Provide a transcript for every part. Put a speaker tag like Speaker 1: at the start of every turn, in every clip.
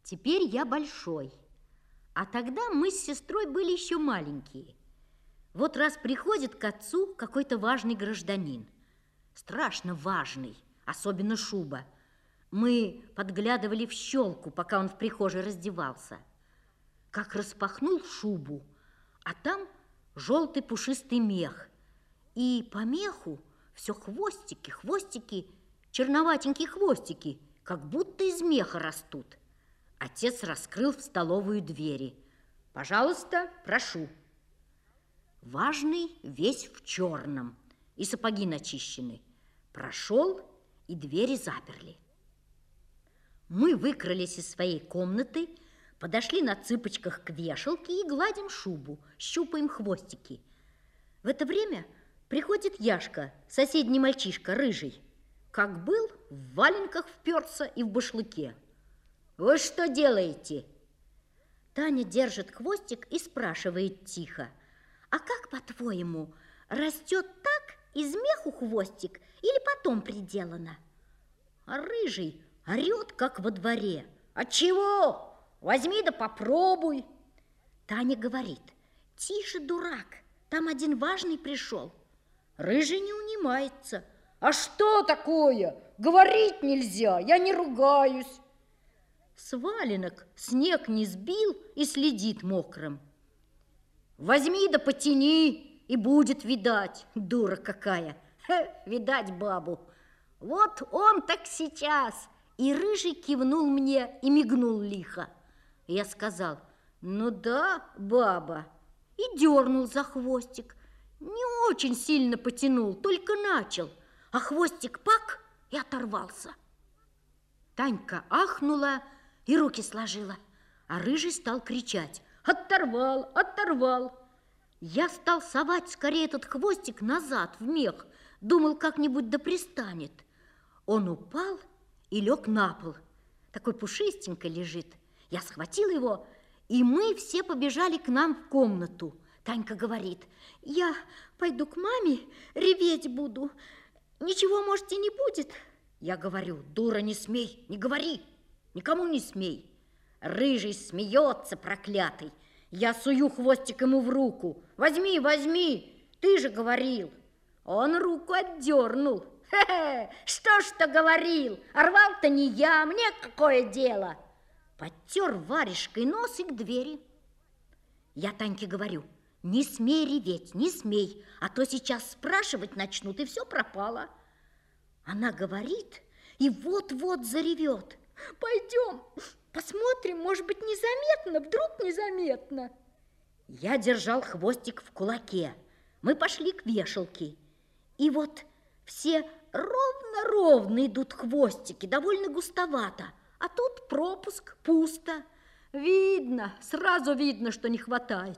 Speaker 1: Теперь я большой, а тогда мы с сестрой были еще маленькие. Вот раз приходит к отцу какой-то важный гражданин, страшно важный, особенно шуба. Мы подглядывали в щелку, пока он в прихожей раздевался. Как распахнул шубу, а там желтый пушистый мех. И по меху все хвостики, хвостики, черноватенькие хвостики, как будто из меха растут. Отец раскрыл в столовую двери. «Пожалуйста, прошу». Важный весь в черном, и сапоги начищены. Прошел, и двери заперли. Мы выкрались из своей комнаты, подошли на цыпочках к вешалке и гладим шубу, щупаем хвостики. В это время приходит Яшка, соседний мальчишка, рыжий. Как был, в валенках вперся и в башлыке. «Вы что делаете?» Таня держит хвостик и спрашивает тихо: «А как, по-твоему, растет так из меху хвостик или потом приделано?» А рыжий орет, как во дворе: «А чего? Возьми да попробуй!» Таня говорит: «Тише, дурак, там один важный пришел». Рыжий не унимается: «А что такое? Говорить нельзя, я не ругаюсь». С валенок снег не сбил и следит мокрым. «Возьми да потяни, и будет видать, дура какая!» Видать бабу. Вот он так сейчас. И рыжий кивнул мне и мигнул лихо. Я сказал: «Ну да, баба». И дернул за хвостик. Не очень сильно потянул, только начал. А хвостик пак и оторвался. Танька ахнула и руки сложила, а рыжий стал кричать: «Оторвал, оторвал!» Я стал совать скорее этот хвостик назад в мех, думал, как-нибудь да пристанет. Он упал и лег на пол. Такой пушистенько лежит. Я схватила его, и мы все побежали к нам в комнату. Танька говорит: «Я пойду к маме, реветь буду. Ничего, может, и не будет?» Я говорю: «Дура, не смей, не говори, никому не смей». Рыжий смеется, проклятый. Я сую хвостик ему в руку: «Возьми, возьми, ты же говорил». Он руку отдернул. «Хе-хе, что ж ты говорил? А рвал-то не я, мне какое дело?» Подтер варежкой нос и к двери. Я Таньке говорю: «Не смей реветь, не смей, а то сейчас спрашивать начнут, и все пропало». Она говорит и вот-вот заревет: «Пойдем, посмотрим, может быть, незаметно, вдруг незаметно». Я держал хвостик в кулаке. Мы пошли к вешалке. И вот все ровно-ровно идут хвостики, довольно густовато. А тут пропуск, пусто. Видно, сразу видно, что не хватает.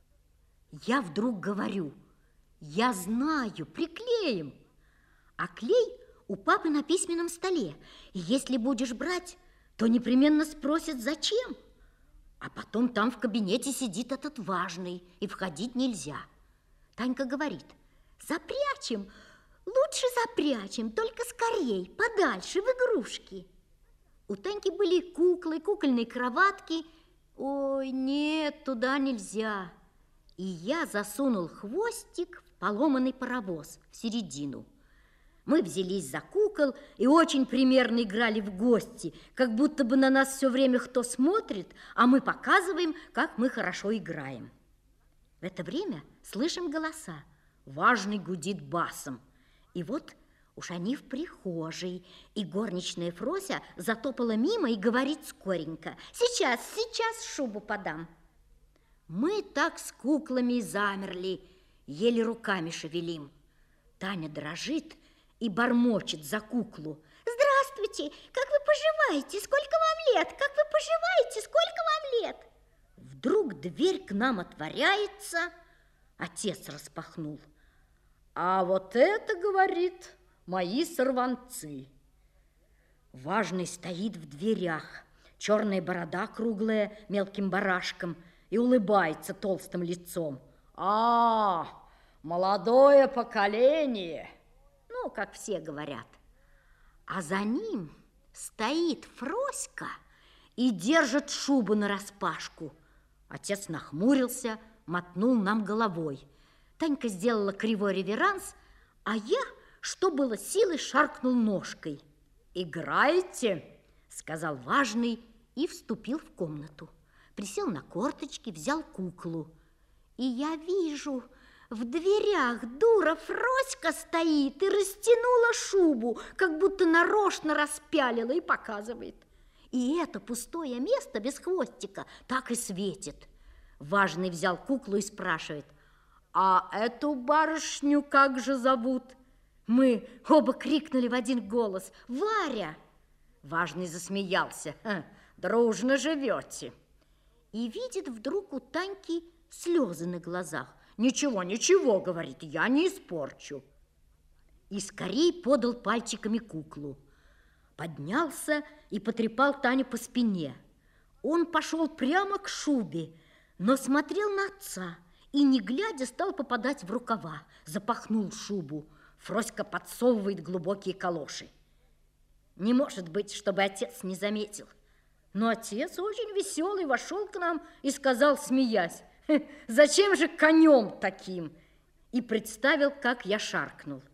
Speaker 1: Я вдруг говорю: «Я знаю, приклеим». А клей у папы на письменном столе. И если будешь брать, то непременно спросят, зачем. А потом там в кабинете сидит этот важный, и входить нельзя. Танька говорит: «Запрячем, лучше запрячем, только скорей, подальше, в игрушки». У Таньки были куклы, кукольные кроватки. Ой, нет, туда нельзя. И я засунул хвостик в поломанный паровоз в середину. Мы взялись за кукол и очень примерно играли в гости, как будто бы на нас все время кто смотрит, а мы показываем, как мы хорошо играем. В это время слышим голоса. Важный гудит басом. И вот уж они в прихожей, и горничная Фрося затопала мимо и говорит скоренько: «Сейчас, сейчас шубу подам». Мы так с куклами и замерли, еле руками шевелим. Таня дрожит и бормочет за куклу: «Здравствуйте, как вы поживаете? Сколько вам лет? Как вы поживаете? Сколько вам лет?» Вдруг дверь к нам отворяется, отец распахнул. «А вот это, — говорит, — мои сорванцы». Важный стоит в дверях, черная борода круглая мелким барашком, и улыбается толстым лицом. «А, молодое поколение!» Ну, как все говорят. А за ним стоит Фроська и держит шубу нараспашку. Отец нахмурился, мотнул нам головой. Танька сделала кривой реверанс, а я, что было силы, шаркнул ножкой. «Играете?» – сказал важный и вступил в комнату. Присел на корточки, взял куклу. И я вижу, в дверях дура Фроська стоит и растянула шубу, как будто нарочно распялила и показывает. И это пустое место без хвостика так и светит. Важный взял куклу и спрашивает: «А эту барышню как же зовут?» Мы оба крикнули в один голос: «Варя!» Важный засмеялся: «Дружно живете!» И видит вдруг у Таньки слезы на глазах. «Ничего, ничего, — говорит, — я не испорчу». И скорей подал пальчиками куклу. Поднялся и потрепал Таню по спине. Он пошел прямо к шубе, но смотрел на отца и, не глядя, стал попадать в рукава. Запахнул шубу. Фроська подсовывает глубокие калоши. Не может быть, чтобы отец не заметил. Но отец очень веселый вошел к нам и сказал, смеясь: «Зачем же конем таким?» И представил, как я шаркнул.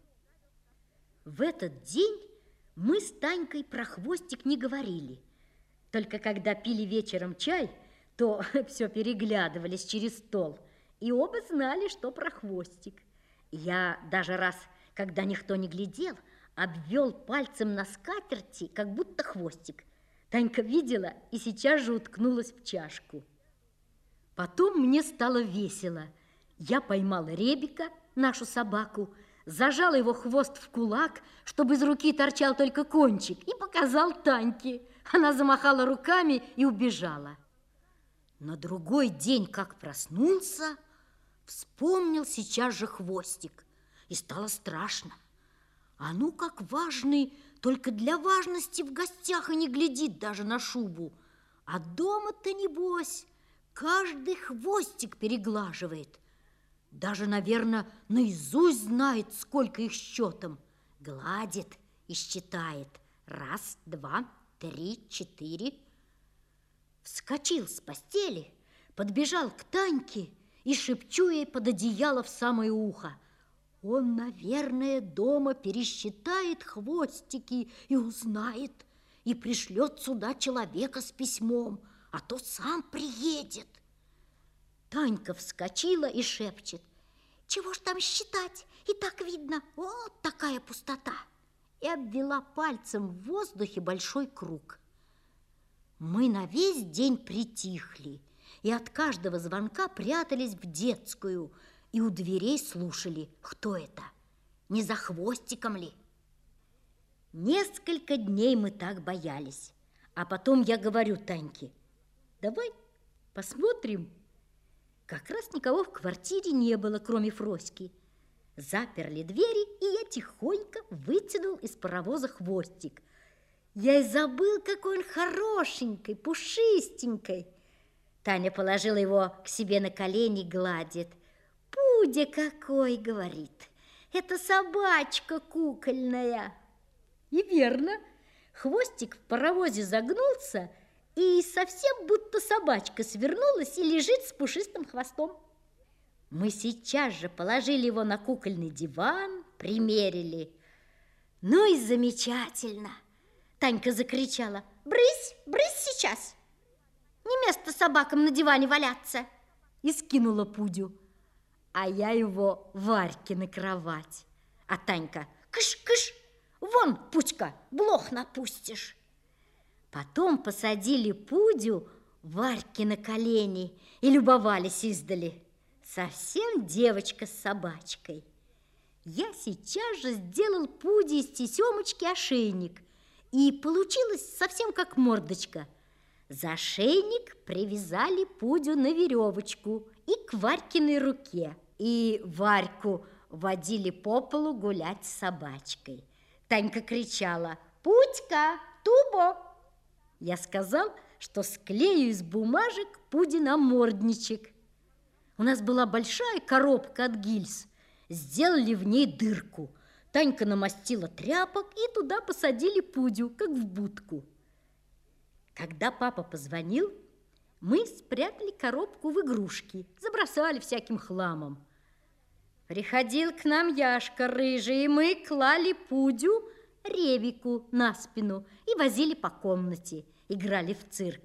Speaker 1: В этот день мы с Танькой про хвостик не говорили. Только когда пили вечером чай, то все переглядывались через стол. И оба знали, что про хвостик. Я даже раз, когда никто не глядел, обвел пальцем на скатерти, как будто хвостик. Танька видела и сейчас же уткнулась в чашку. Потом мне стало весело. Я поймала Ребика, нашу собаку, зажала его хвост в кулак, чтобы из руки торчал только кончик, и показал Таньке. Она замахала руками и убежала. На другой день, как проснулся, вспомнил сейчас же хвостик, и стало страшно. А ну, как важный, только для важности в гостях и не глядит даже на шубу. А дома-то, небось, каждый хвостик переглаживает. Даже, наверное, наизусть знает, сколько их счетом. Гладит и считает. 1, 2, 3, 4. Вскочил с постели, подбежал к Таньке и шепчу ей под одеяло в самое ухо: он, наверное, дома пересчитает хвостики и узнает, и пришлет сюда человека с письмом, а то сам приедет. Танька вскочила и шепчет: чего ж там считать? И так видно, вот такая пустота. И обвела пальцем в воздухе большой круг. Мы на весь день притихли и от каждого звонка прятались в детскую и у дверей слушали, кто это, не за хвостиком ли. Несколько дней мы так боялись, а потом я говорю Таньке: давай посмотрим. Как раз никого в квартире не было, кроме Фроськи. Заперли двери, и я тихонько вытянул из паровоза хвостик. Я и забыл, какой он хорошенький, пушистенький. Таня положила его к себе на колени, гладит. «Пудя какой!» — говорит. «Это собачка кукольная!» И верно, хвостик в паровозе загнулся, и совсем будто собачка свернулась и лежит с пушистым хвостом. Мы сейчас же положили его на кукольный диван, примерили. Ну и замечательно! Танька закричала: «Брысь, брысь сейчас! Не место собакам на диване валяться!» И скинула Пудю. А я его Варьке на кровать. А Танька: «Кыш-кыш! Вон, Пудька, блох напустишь!» Потом посадили Пудю Варьке на колени и любовались издали. Совсем девочка с собачкой. Я сейчас же сделал Пуде из тесемочки ошейник, и получилось совсем как мордочка. За ошейник привязали Пудю на веревочку и к Варькиной руке. И Варьку водили по полу гулять с собачкой. Танька кричала: «Пудька, Тубо!» Я сказал, что склею из бумажек Пуде намордничек. У нас была большая коробка от гильз. Сделали в ней дырку. Танька намастила тряпок, и туда посадили Пудю, как в будку. Когда папа позвонил, мы спрятали коробку в игрушки, забросали всяким хламом. Приходил к нам Яшка рыжий, и мы клали Пудю Ревику на спину и возили по комнате, играли в цирк.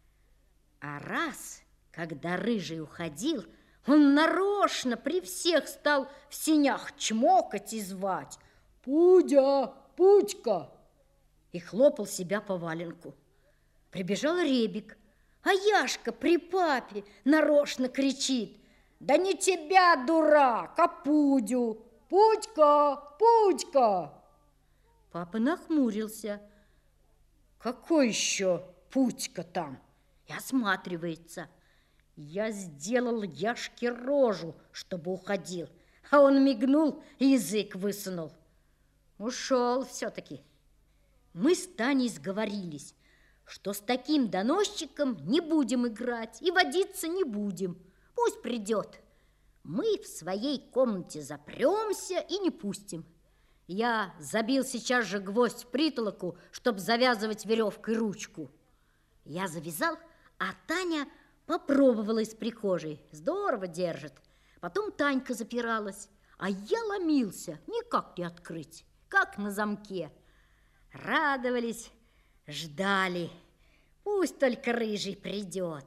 Speaker 1: А раз, когда рыжий уходил, он нарочно при всех стал в сенях чмокать и звать: «Пудя, Пудька!» и хлопал себя по валенку. Прибежал Ребик, а Яшка при папе нарочно кричит: «Да не тебя, дурак, а Пудю! Пудька, Пудька!» Папа нахмурился. «Какой еще Пудька там?» И осматривается. Я сделал Яшке рожу, чтобы уходил, а он мигнул и язык высунул. Ушел все-таки. Мы с Таней сговорились, что с таким доносчиком не будем играть и водиться не будем. Пусть придет. Мы в своей комнате запремся и не пустим. Я забил сейчас же гвоздь в притолоку, чтобы завязывать веревкой ручку. Я завязал, а Таня попробовала из прихожей. Здорово держит. Потом Танька запиралась, а я ломился. Никак не открыть, как на замке. Радовались, ждали. Пусть только рыжий придет.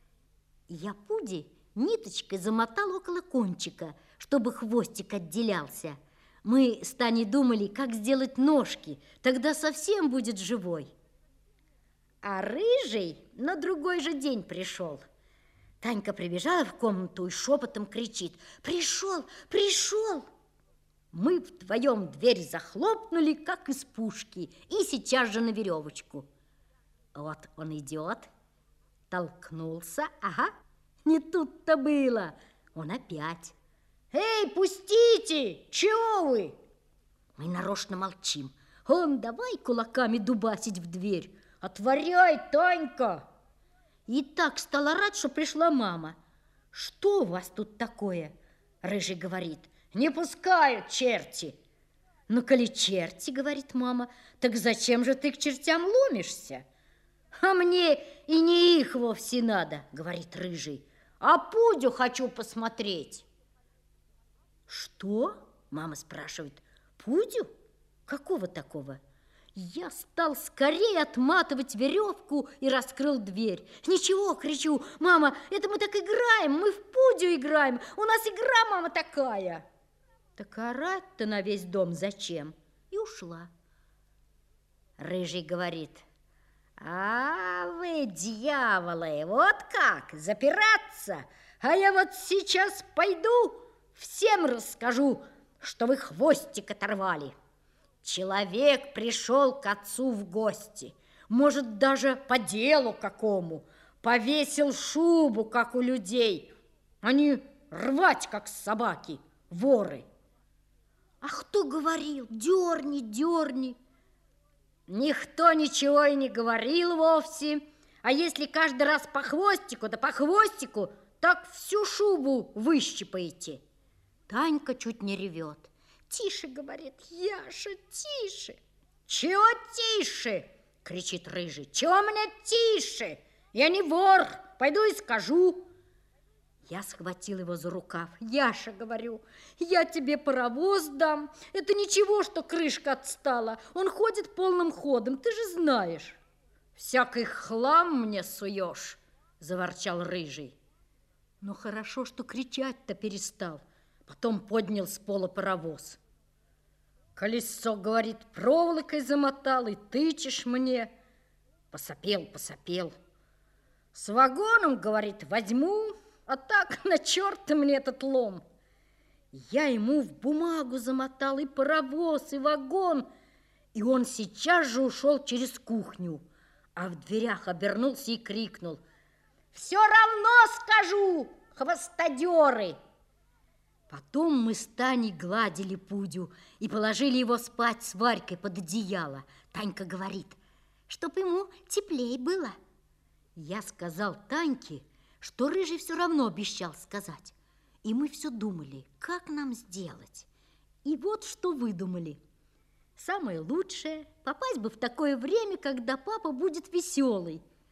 Speaker 1: Я Пуде ниточкой замотал около кончика, чтобы хвостик отделялся. Мы с Таней думали, как сделать ножки, тогда совсем будет живой. А рыжий на другой же день пришел. Танька прибежала в комнату и шепотом кричит: «Пришел, пришел!» Мы вдвоем дверь захлопнули, как из пушки, и сейчас же на веревочку. Вот он идет, толкнулся, ага, не тут-то было. Он опять: «Эй, пустите! Чего вы?» Мы нарочно молчим. Он давай кулаками дубасить в дверь. «Отворяй, Танька!» И так стал орать, что пришла мама. «Что у вас тут такое?» Рыжий говорит: «Не пускают черти!» «Ну, коли черти, — говорит мама, — так зачем же ты к чертям ломишься?» «А мне и не их вовсе надо, — говорит Рыжий, — а Пудю хочу посмотреть». «Что?» — мама спрашивает. «Пудю? Какого такого?» Я стал скорее отматывать веревку и раскрыл дверь. «Ничего, — кричу, — мама, это мы так играем, мы в Пудю играем, у нас игра, мама, такая». Так орать-то на весь дом зачем? И ушла. Рыжий говорит: «А вы, дьяволы, вот как, запираться? А я вот сейчас пойду, всем расскажу, что вы хвостик оторвали. Человек пришел к отцу в гости, может, даже по делу какому, повесил шубу, как у людей, а не рвать, как собаки, воры». «А кто говорил? Дерни, дерни!» Никто ничего и не говорил вовсе. А если каждый раз по хвостику, да по хвостику, так всю шубу выщипаете. Танька чуть не ревет. «Тише, — говорит, — Яша, тише!» «Чего тише?» — кричит Рыжий. «Чего мне тише? Я не вор, пойду и скажу». Я схватил его за рукав. «Яша, — говорю, — я тебе паровоз дам. Это ничего, что крышка отстала. Он ходит полным ходом, ты же знаешь». «Всякий хлам мне суешь!» — заворчал Рыжий. Но хорошо, что кричать-то перестал. Потом поднял с пола паровоз. «Колесо, — говорит, — проволокой замотал, и тычешь мне». Посопел, посопел. «С вагоном, — говорит, — возьму, а так на черта мне этот лом». Я ему в бумагу замотал и паровоз, и вагон, и он сейчас же ушел через кухню, а в дверях обернулся и крикнул: «Все равно скажу, хвостодеры!» Потом мы с Таней гладили Пудю и положили его спать с Варькой под одеяло. Танька говорит: «Чтоб ему теплей было». Я сказал Таньке, что Рыжий все равно обещал сказать. И мы все думали, как нам сделать. И вот что выдумали. Самое лучшее — попасть бы в такое время, когда папа будет веселый.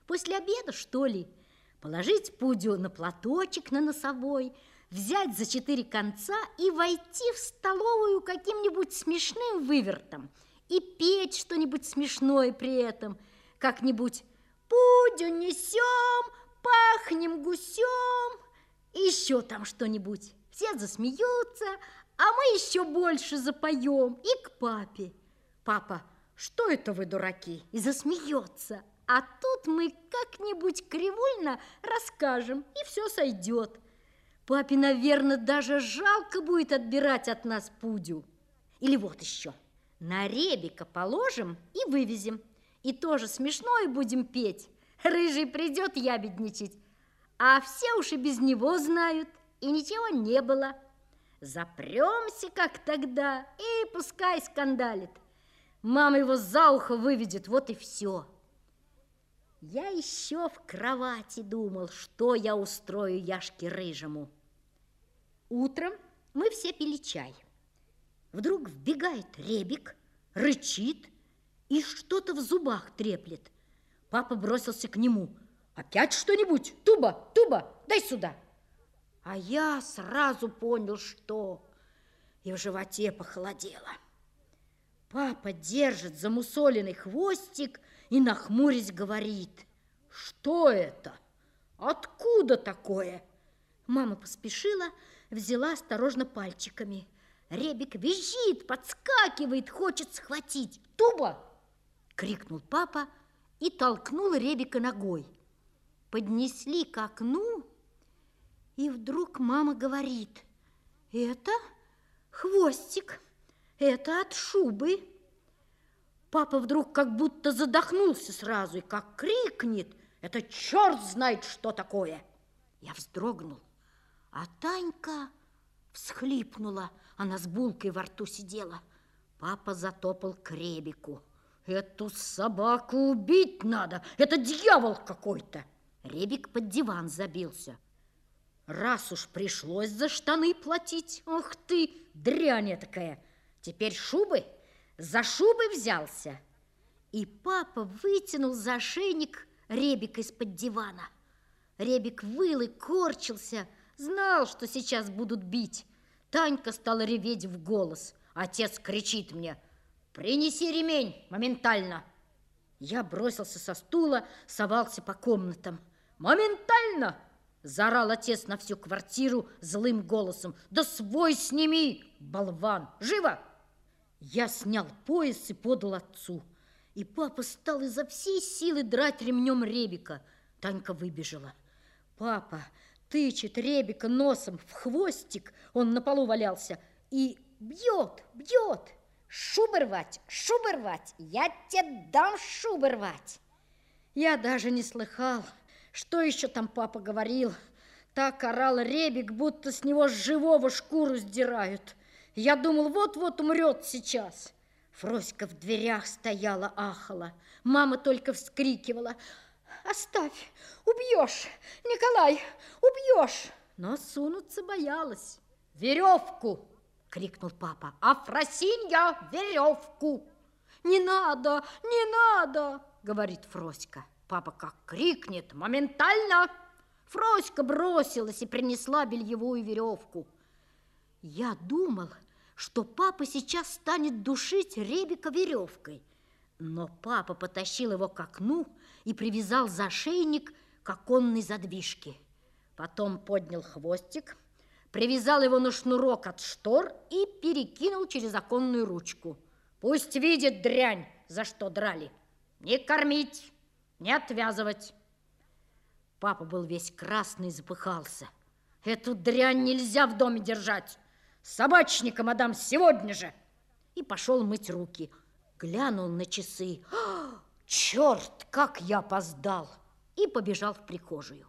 Speaker 1: После обеда, что ли? Положить Пудю на платочек на носовой, взять за 4 конца и войти в столовую каким-нибудь смешным вывертом и петь что-нибудь смешное при этом, как-нибудь «Пудю несем, пахнем гусем», и еще там что-нибудь. Все засмеются, а мы еще больше запоем и к папе. Папа: «Что это вы, дураки?» И засмеется. А тут мы как-нибудь кривульно расскажем, и все сойдет. Папе, наверное, даже жалко будет отбирать от нас Пудю. Или вот еще. На Ребика положим и вывезем. И тоже смешное будем петь. Рыжий придет ябедничать, а все уж и без него знают, и ничего не было. Запремся, как тогда, и пускай скандалит. Мама его за ухо выведет, вот и все. Я еще в кровати думал, что я устрою Яшке Рыжему. Утром мы все пили чай. Вдруг вбегает Ребик, рычит и что-то в зубах треплет. Папа бросился к нему. «Опять что-нибудь? Туба, Туба, дай сюда!» А я сразу понял, что... И в животе похолодело. Папа держит замусоленный хвостик и, нахмурясь, говорит: «Что это? Откуда такое?» Мама поспешила, взяла осторожно пальчиками. Ребик визжит, подскакивает, хочет схватить. «Туба!» — крикнул папа и толкнул Ребика ногой. Поднесли к окну, и вдруг мама говорит: «Это хвостик, это от шубы». Папа вдруг как будто задохнулся сразу и как крикнет: «Это черт знает, что такое!» Я вздрогнул, а Танька всхлипнула, она с булкой во рту сидела. Папа затопал к Ребику. «Эту собаку убить надо, это дьявол какой-то!» Ребик под диван забился. Раз уж пришлось за штаны платить, ох ты, дрянь такая, теперь шубы? За шубы взялся. И папа вытянул за ошейник Ребика из-под дивана. Ребик выл и корчился, знал, что сейчас будут бить. Танька стала реветь в голос. Отец кричит мне: «Принеси ремень моментально!» Я бросился со стула, совался по комнатам. «Моментально!» – заорал отец на всю квартиру злым голосом. «Да свой сними, болван! Живо!» Я снял пояс и подал отцу. И папа стал изо всей силы драть ремнем Ребика. Танька выбежала. Папа тычет Ребика носом в хвостик, он на полу валялся, и бьет, бьет. «Шубы рвать, я тебе дам шубы рвать!» Я даже не слыхал, что еще там папа говорил. Так орал Ребик, будто с него живого шкуру сдирают. Я думал, вот-вот умрет сейчас. Фроська в дверях стояла, ахала. Мама только вскрикивала: «Оставь, убьешь, Николай, убьешь!» Но сунуться боялась. «Веревку!» — крикнул папа. «Афросинья, веревку!» «Не надо, не надо!» — говорит Фроська. Папа как крикнет: «Моментально!» Фроська бросилась и принесла бельевую веревку. Я думал, что папа сейчас станет душить Ребика веревкой. Но папа потащил его к окну и привязал за ошейник к оконной задвижке. Потом поднял хвостик, привязал его на шнурок от штор и перекинул через оконную ручку. «Пусть видит, дрянь, за что драли. Не кормить, не отвязывать». Папа был весь красный и запыхался. «Эту дрянь нельзя в доме держать. Собачника, мадам, сегодня же!» И пошел мыть руки. Глянул на часы. «Черт, как я опоздал!» И побежал в прихожую.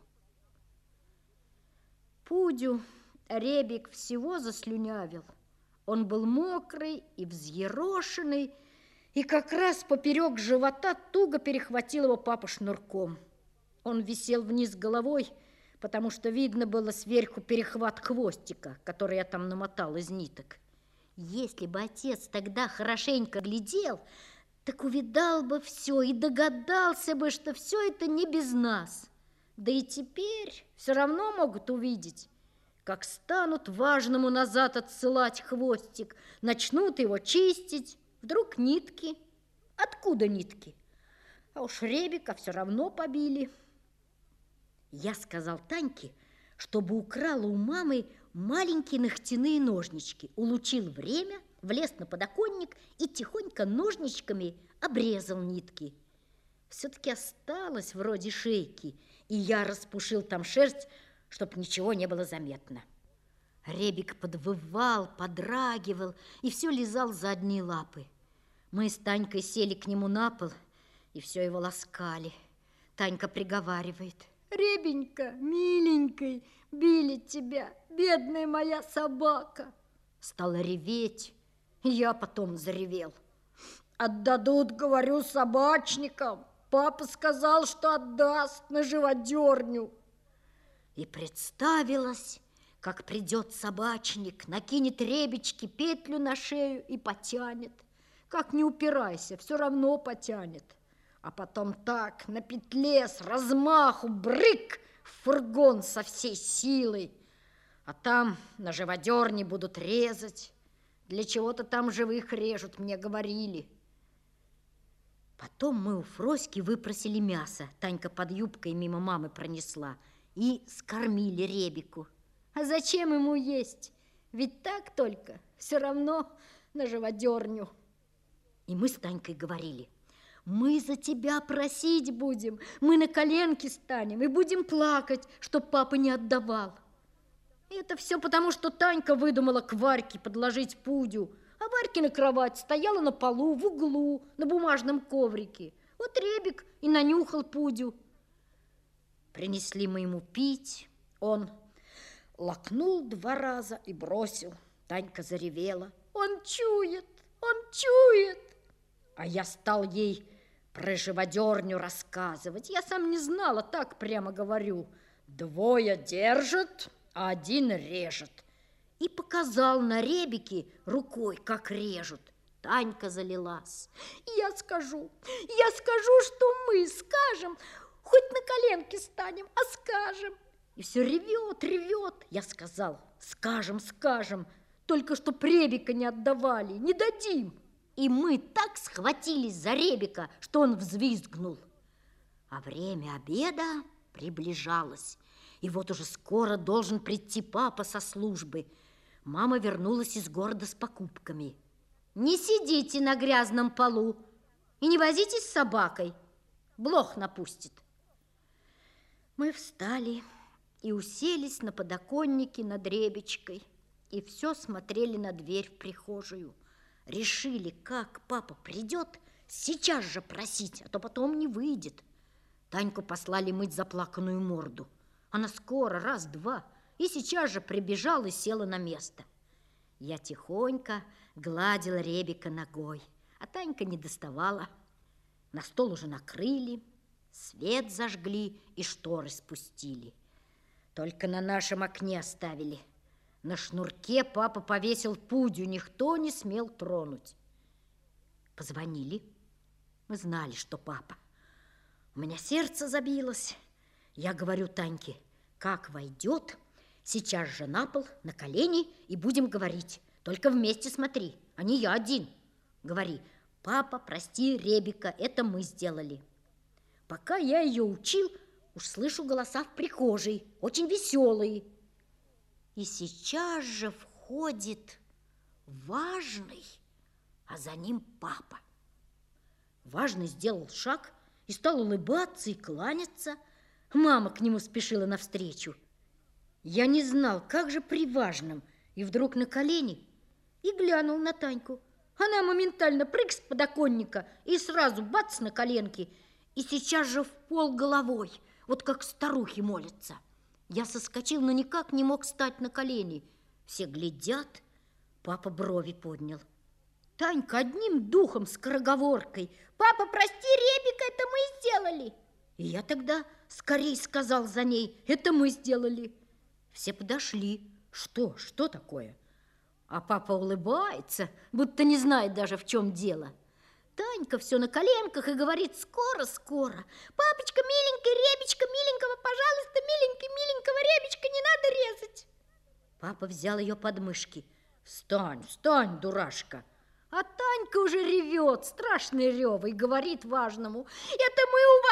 Speaker 1: Пудю Ребик всего заслюнявил. Он был мокрый и взъерошенный, и как раз поперек живота туго перехватил его папа шнурком. Он висел вниз головой, потому что видно было сверху перехват хвостика, который я там намотал из ниток. Если бы отец тогда хорошенько глядел, так увидал бы все и догадался бы, что все это не без нас. Да и теперь все равно могут увидеть, как станут важному назад отсылать хвостик, начнут его чистить, вдруг нитки. Откуда нитки? А уж Ребека все равно побили. Я сказал Таньке, чтобы украла у мамы маленькие ногтяные ножнички, улучил время, влез на подоконник и тихонько ножничками обрезал нитки. Все-таки осталось вроде шейки, и я распушил там шерсть, чтоб ничего не было заметно. Ребик подвывал, подрагивал и все лизал задние лапы. Мы с Танькой сели к нему на пол и все его ласкали. Танька приговаривает: «Ребенька, миленький, били тебя, бедная моя собака!» Стала реветь, и я потом заревел. «Отдадут, говорю, собачникам. Папа сказал, что отдаст на живодерню». И представилось, как придет собачник, накинет Ребечке петлю на шею и потянет. Как не упирайся, все равно потянет. А потом так на петле с размаху брык в фургон со всей силой. А там на живодерне будут резать. Для чего-то там живых режут, мне говорили. Потом мы у Фроськи выпросили мясо. Танька под юбкой мимо мамы пронесла. И скормили Ребеку. А зачем ему есть? Ведь так только, все равно на живодерню. И мы с Танькой говорили: мы за тебя просить будем, мы на коленки станем и будем плакать, чтоб папа не отдавал. И это все потому, что Танька выдумала к Варьке подложить Пудю, а Варькина кровать стояла на полу в углу на бумажном коврике. Вот Ребик и нанюхал Пудю. Принесли мы ему пить, он лакнул 2 раза и бросил. Танька заревела: он чует, он чует. А я стал ей про живодерню рассказывать. Я сам не знала, так прямо говорю: 2 держат, а 1 режет. И показал на Ребеке рукой, как режут. Танька залилась. Я скажу, что мы скажем, хоть на коленки станем, а скажем. И все ревет, ревет. Я сказал: скажем, скажем, только чтоб Ребека не отдавали, не дадим. И мы так схватились за Ребека, что он взвизгнул. А время обеда приближалось. И вот уже скоро должен прийти папа со службы. Мама вернулась из города с покупками. Не сидите на грязном полу и не возитесь с собакой. Блох напустит. Мы встали и уселись на подоконнике над Ребечкой. И все смотрели на дверь в прихожую. Решили, как папа придет, сейчас же просить, а то потом не выйдет. Таньку послали мыть заплаканную морду. Она скоро, 1-2, и сейчас же прибежала и села на место. Я тихонько гладила Ребека ногой, а Танька не доставала. На стол уже накрыли, свет зажгли и шторы спустили. Только на нашем окне оставили. На шнурке папа повесил Пудю, никто не смел тронуть. Позвонили. Мы знали, что папа. У меня сердце забилось. Я говорю Таньке: как войдет, сейчас же на пол, на колени и будем говорить. Только вместе смотри, а не я один. Говори: папа, прости Ребека, это мы сделали. Пока я ее учил, уж слышу голоса в прихожей, очень веселые. И сейчас же входит Важный, а за ним папа. Важный сделал шаг и стал улыбаться и кланяться. Мама к нему спешила навстречу. Я не знал, как же при Важном, и вдруг на колени и глянул на Таньку. Она моментально прыг с подоконника и сразу бац на коленки, и сейчас же в пол головой, вот как старухи молятся. Я соскочил, но никак не мог встать на колени. Все глядят, папа брови поднял. Танька одним духом скороговоркой: папа, прости, Ребека, это мы сделали. И я тогда скорей сказал за ней: это мы сделали. Все подошли. Что такое? А папа улыбается, будто не знает даже, в чем дело. Танька все на коленках и говорит: скоро, скоро. Папочка, миленький, ребечка, миленького, пожалуйста, миленький, миленького ребечка, не надо резать. Папа взял ее под мышки. Встань, встань, дурашка. А Танька уже ревет, страшный рев, и говорит важному: это мы у вас